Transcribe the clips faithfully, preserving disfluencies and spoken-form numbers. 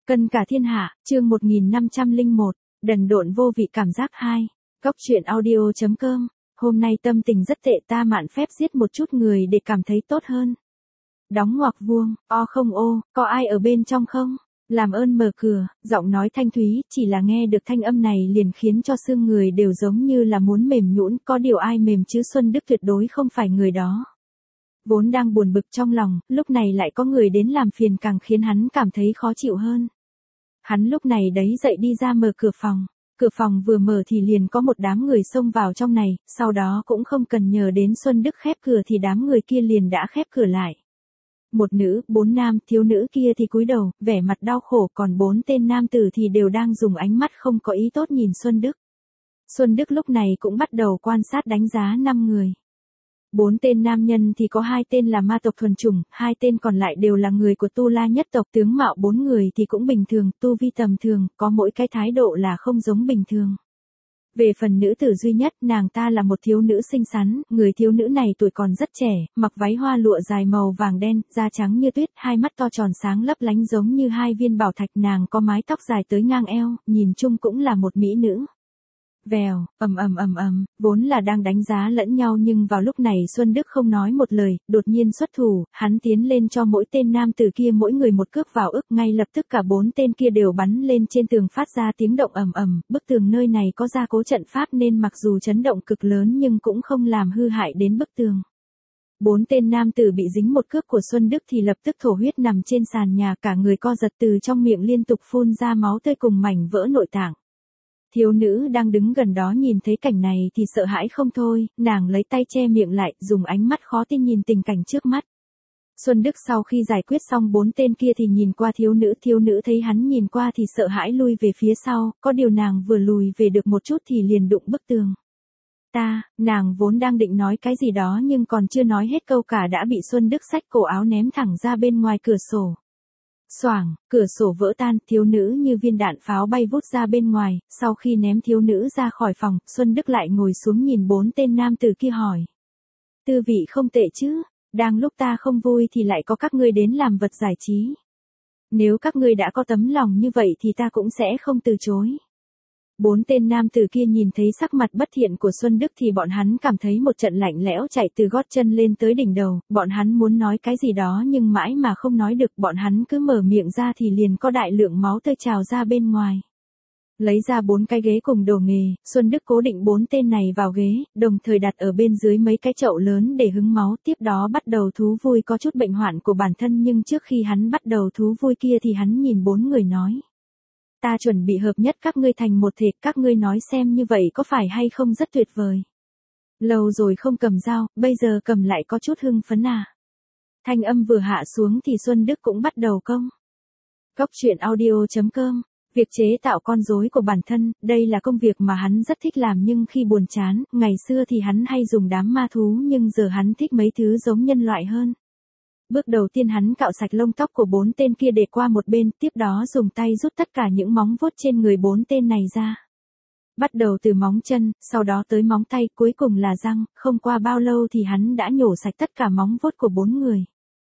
Cân cả thiên hạ, chương một nghìn năm trăm lẻ một, đần độn vô vị cảm giác hai. Góc truyện audio chấm com. Hôm nay tâm tình rất tệ, ta mạn phép giết một chút người để cảm thấy tốt hơn. Đóng ngoặc vuông, o không ô, có ai ở bên trong không? Làm ơn mở cửa, giọng nói thanh thúy, chỉ là nghe được thanh âm này liền khiến cho xương người đều giống như là muốn mềm nhũn, có điều ai mềm chứ Xuân Đức tuyệt đối không phải người đó. Vốn đang buồn bực trong lòng, lúc này lại có người đến làm phiền càng khiến hắn cảm thấy khó chịu hơn. Hắn lúc này đấy dậy đi ra mở cửa phòng. Cửa phòng vừa mở thì liền có một đám người xông vào trong này, sau đó cũng không cần nhờ đến Xuân Đức khép cửa thì đám người kia liền đã khép cửa lại. Một nữ, bốn nam, thiếu nữ kia thì cúi đầu, vẻ mặt đau khổ, còn bốn tên nam tử thì đều đang dùng ánh mắt không có ý tốt nhìn Xuân Đức. Xuân Đức lúc này cũng bắt đầu quan sát đánh giá năm người. Bốn tên nam nhân thì có hai tên là ma tộc thuần chủng, hai tên còn lại đều là người của Tu La nhất tộc, tướng mạo bốn người thì cũng bình thường, tu vi tầm thường, có mỗi cái thái độ là không giống bình thường. Về phần nữ tử duy nhất, nàng ta là một thiếu nữ xinh xắn, người thiếu nữ này tuổi còn rất trẻ, mặc váy hoa lụa dài màu vàng đen, da trắng như tuyết, hai mắt to tròn sáng lấp lánh giống như hai viên bảo thạch, nàng có mái tóc dài tới ngang eo, nhìn chung cũng là một mỹ nữ. Vèo, ầm ầm ầm ầm, vốn là đang đánh giá lẫn nhau nhưng vào lúc này Xuân Đức không nói một lời, đột nhiên xuất thủ, hắn tiến lên cho mỗi tên nam tử kia mỗi người một cước vào ức, ngay lập tức cả bốn tên kia đều bắn lên trên tường phát ra tiếng động ầm ầm, bức tường nơi này có gia cố trận pháp nên mặc dù chấn động cực lớn nhưng cũng không làm hư hại đến bức tường. Bốn tên nam tử bị dính một cước của Xuân Đức thì lập tức thổ huyết nằm trên sàn nhà, cả người co giật, từ trong miệng liên tục phun ra máu tươi cùng mảnh vỡ nội tạng. Thiếu nữ đang đứng gần đó nhìn thấy cảnh này thì sợ hãi không thôi, nàng lấy tay che miệng lại, dùng ánh mắt khó tin nhìn tình cảnh trước mắt. Xuân Đức sau khi giải quyết xong bốn tên kia thì nhìn qua thiếu nữ, thiếu nữ thấy hắn nhìn qua thì sợ hãi lui về phía sau, có điều nàng vừa lùi về được một chút thì liền đụng bức tường. Ta, nàng vốn đang định nói cái gì đó nhưng còn chưa nói hết câu cả đã bị Xuân Đức xách cổ áo ném thẳng ra bên ngoài cửa sổ. Xoảng, cửa sổ vỡ tan, thiếu nữ như viên đạn pháo bay vút ra bên ngoài, sau khi ném thiếu nữ ra khỏi phòng, Xuân Đức lại ngồi xuống nhìn bốn tên nam tử kia hỏi. Tư vị không tệ chứ, đang lúc ta không vui thì lại có các ngươi đến làm vật giải trí. Nếu các ngươi đã có tấm lòng như vậy thì ta cũng sẽ không từ chối. Bốn tên nam tử kia nhìn thấy sắc mặt bất thiện của Xuân Đức thì bọn hắn cảm thấy một trận lạnh lẽo chạy từ gót chân lên tới đỉnh đầu, bọn hắn muốn nói cái gì đó nhưng mãi mà không nói được, bọn hắn cứ mở miệng ra thì liền có đại lượng máu tươi trào ra bên ngoài. Lấy ra bốn cái ghế cùng đồ nghề, Xuân Đức cố định bốn tên này vào ghế, đồng thời đặt ở bên dưới mấy cái chậu lớn để hứng máu, tiếp đó bắt đầu thú vui có chút bệnh hoạn của bản thân, nhưng trước khi hắn bắt đầu thú vui kia thì hắn nhìn bốn người nói. Ta chuẩn bị hợp nhất các ngươi thành một thể, các ngươi nói xem như vậy có phải hay không rất tuyệt vời. Lâu rồi không cầm dao, bây giờ cầm lại có chút hưng phấn à. Thanh âm vừa hạ xuống thì Xuân Đức cũng bắt đầu công. Góc truyện audio chấm com. Việc chế tạo con rối của bản thân, đây là công việc mà hắn rất thích làm nhưng khi buồn chán, ngày xưa thì hắn hay dùng đám ma thú nhưng giờ hắn thích mấy thứ giống nhân loại hơn. Bước đầu tiên hắn cạo sạch lông tóc của bốn tên kia để qua một bên, tiếp đó dùng tay rút tất cả những móng vuốt trên người bốn tên này ra. Bắt đầu từ móng chân, sau đó tới móng tay, cuối cùng là răng, không qua bao lâu thì hắn đã nhổ sạch tất cả móng vuốt của bốn người.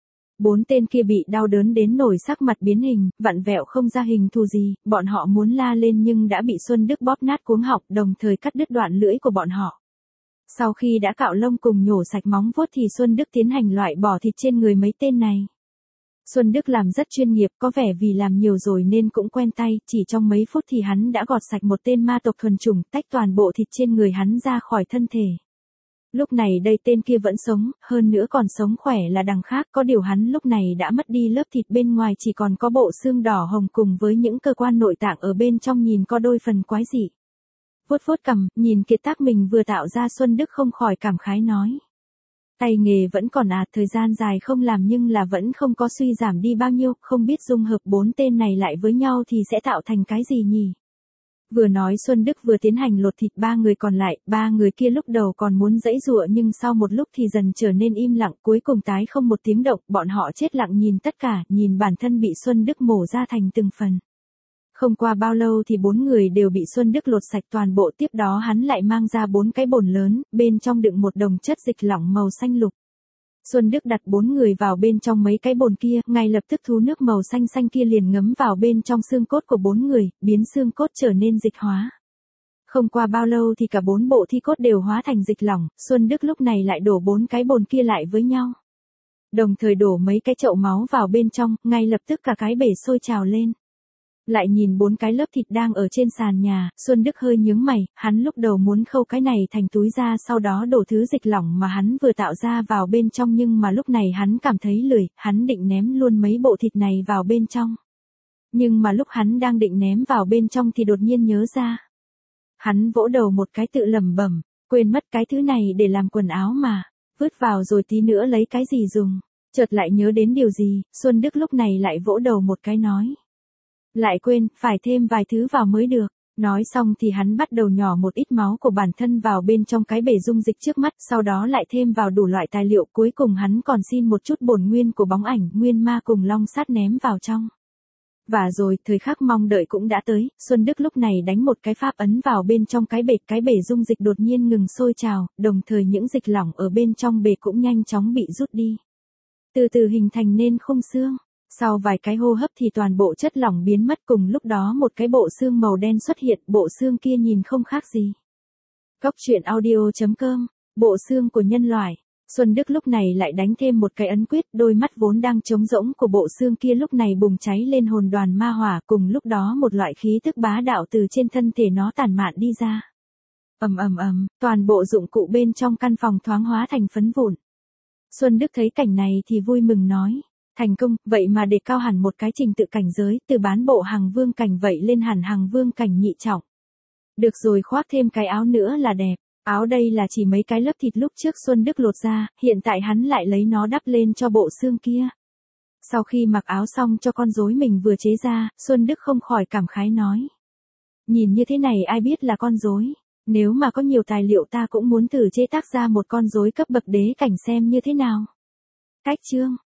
Bốn tên kia bị đau đớn đến nổi sắc mặt biến hình, vặn vẹo không ra hình thù gì, bọn họ muốn la lên nhưng đã bị Xuân Đức bóp nát cuống họng, đồng thời cắt đứt đoạn lưỡi của bọn họ. Sau khi đã cạo lông cùng nhổ sạch móng vuốt thì Xuân Đức tiến hành loại bỏ thịt trên người mấy tên này. Xuân Đức làm rất chuyên nghiệp, có vẻ vì làm nhiều rồi nên cũng quen tay, chỉ trong mấy phút thì hắn đã gọt sạch một tên ma tộc thuần chủng, tách toàn bộ thịt trên người hắn ra khỏi thân thể. Lúc này đây tên kia vẫn sống, hơn nữa còn sống khỏe là đằng khác, có điều hắn lúc này đã mất đi lớp thịt bên ngoài, chỉ còn có bộ xương đỏ hồng cùng với những cơ quan nội tạng ở bên trong nhìn có đôi phần quái dị. Vuốt vuốt cằm, nhìn kiệt tác mình vừa tạo ra, Xuân Đức không khỏi cảm khái nói. Tay nghề vẫn còn à, thời gian dài không làm nhưng là vẫn không có suy giảm đi bao nhiêu, không biết dung hợp bốn tên này lại với nhau thì sẽ tạo thành cái gì nhỉ? Vừa nói Xuân Đức vừa tiến hành lột thịt ba người còn lại, ba người kia lúc đầu còn muốn giãy giụa nhưng sau một lúc thì dần trở nên im lặng, cuối cùng tái không một tiếng động, bọn họ chết lặng nhìn tất cả, nhìn bản thân bị Xuân Đức mổ ra thành từng phần. Không qua bao lâu thì bốn người đều bị Xuân Đức lột sạch toàn bộ, tiếp đó hắn lại mang ra bốn cái bồn lớn, bên trong đựng một đồng chất dịch lỏng màu xanh lục. Xuân Đức đặt bốn người vào bên trong mấy cái bồn kia, ngay lập tức thú nước màu xanh xanh kia liền ngấm vào bên trong xương cốt của bốn người, biến xương cốt trở nên dịch hóa. Không qua bao lâu thì cả bốn bộ thi cốt đều hóa thành dịch lỏng, Xuân Đức lúc này lại đổ bốn cái bồn kia lại với nhau. Đồng thời đổ mấy cái chậu máu vào bên trong, ngay lập tức cả cái bể sôi trào lên. Lại nhìn bốn cái lớp thịt đang ở trên sàn nhà, Xuân Đức hơi nhướng mày, hắn lúc đầu muốn khâu cái này thành túi ra sau đó đổ thứ dịch lỏng mà hắn vừa tạo ra vào bên trong, nhưng mà lúc này hắn cảm thấy lười, hắn định ném luôn mấy bộ thịt này vào bên trong. Nhưng mà lúc hắn đang định ném vào bên trong thì đột nhiên nhớ ra. Hắn vỗ đầu một cái tự lẩm bẩm, quên mất cái thứ này để làm quần áo mà, vứt vào rồi tí nữa lấy cái gì dùng. Chợt lại nhớ đến điều gì, Xuân Đức lúc này lại vỗ đầu một cái nói. Lại quên, phải thêm vài thứ vào mới được. Nói xong thì hắn bắt đầu nhỏ một ít máu của bản thân vào bên trong cái bể dung dịch trước mắt, sau đó lại thêm vào đủ loại tài liệu, cuối cùng hắn còn xin một chút bổn nguyên của bóng ảnh, nguyên ma cùng long sát ném vào trong. Và rồi, thời khắc mong đợi cũng đã tới, Xuân Đức lúc này đánh một cái pháp ấn vào bên trong cái bể, cái bể dung dịch đột nhiên ngừng sôi trào, đồng thời những dịch lỏng ở bên trong bể cũng nhanh chóng bị rút đi. Từ từ hình thành nên khung xương. Sau vài cái hô hấp thì toàn bộ chất lỏng biến mất, cùng lúc đó một cái bộ xương màu đen xuất hiện, bộ xương kia nhìn không khác gì. Cóc truyện audio chấm com, bộ xương của nhân loại. Xuân Đức lúc này lại đánh thêm một cái ấn quyết, đôi mắt vốn đang trống rỗng của bộ xương kia lúc này bùng cháy lên hồn đoàn ma hỏa, cùng lúc đó một loại khí tức bá đạo từ trên thân thể nó tản mạn đi ra. Ầm ầm ầm, toàn bộ dụng cụ bên trong căn phòng thoáng hóa thành phấn vụn. Xuân Đức thấy cảnh này thì vui mừng nói. Thành công, vậy mà để cao hẳn một cái trình tự cảnh giới, từ bán bộ hàng vương cảnh vậy lên hẳn hàng vương cảnh nhị trọng. Được rồi, khoác thêm cái áo nữa là đẹp. Áo đây là chỉ mấy cái lớp thịt lúc trước Xuân Đức lột ra, hiện tại hắn lại lấy nó đắp lên cho bộ xương kia. Sau khi mặc áo xong cho con rối mình vừa chế ra, Xuân Đức không khỏi cảm khái nói. Nhìn như thế này ai biết là con rối, nếu mà có nhiều tài liệu ta cũng muốn thử chế tác ra một con rối cấp bậc đế cảnh xem như thế nào. Cách chương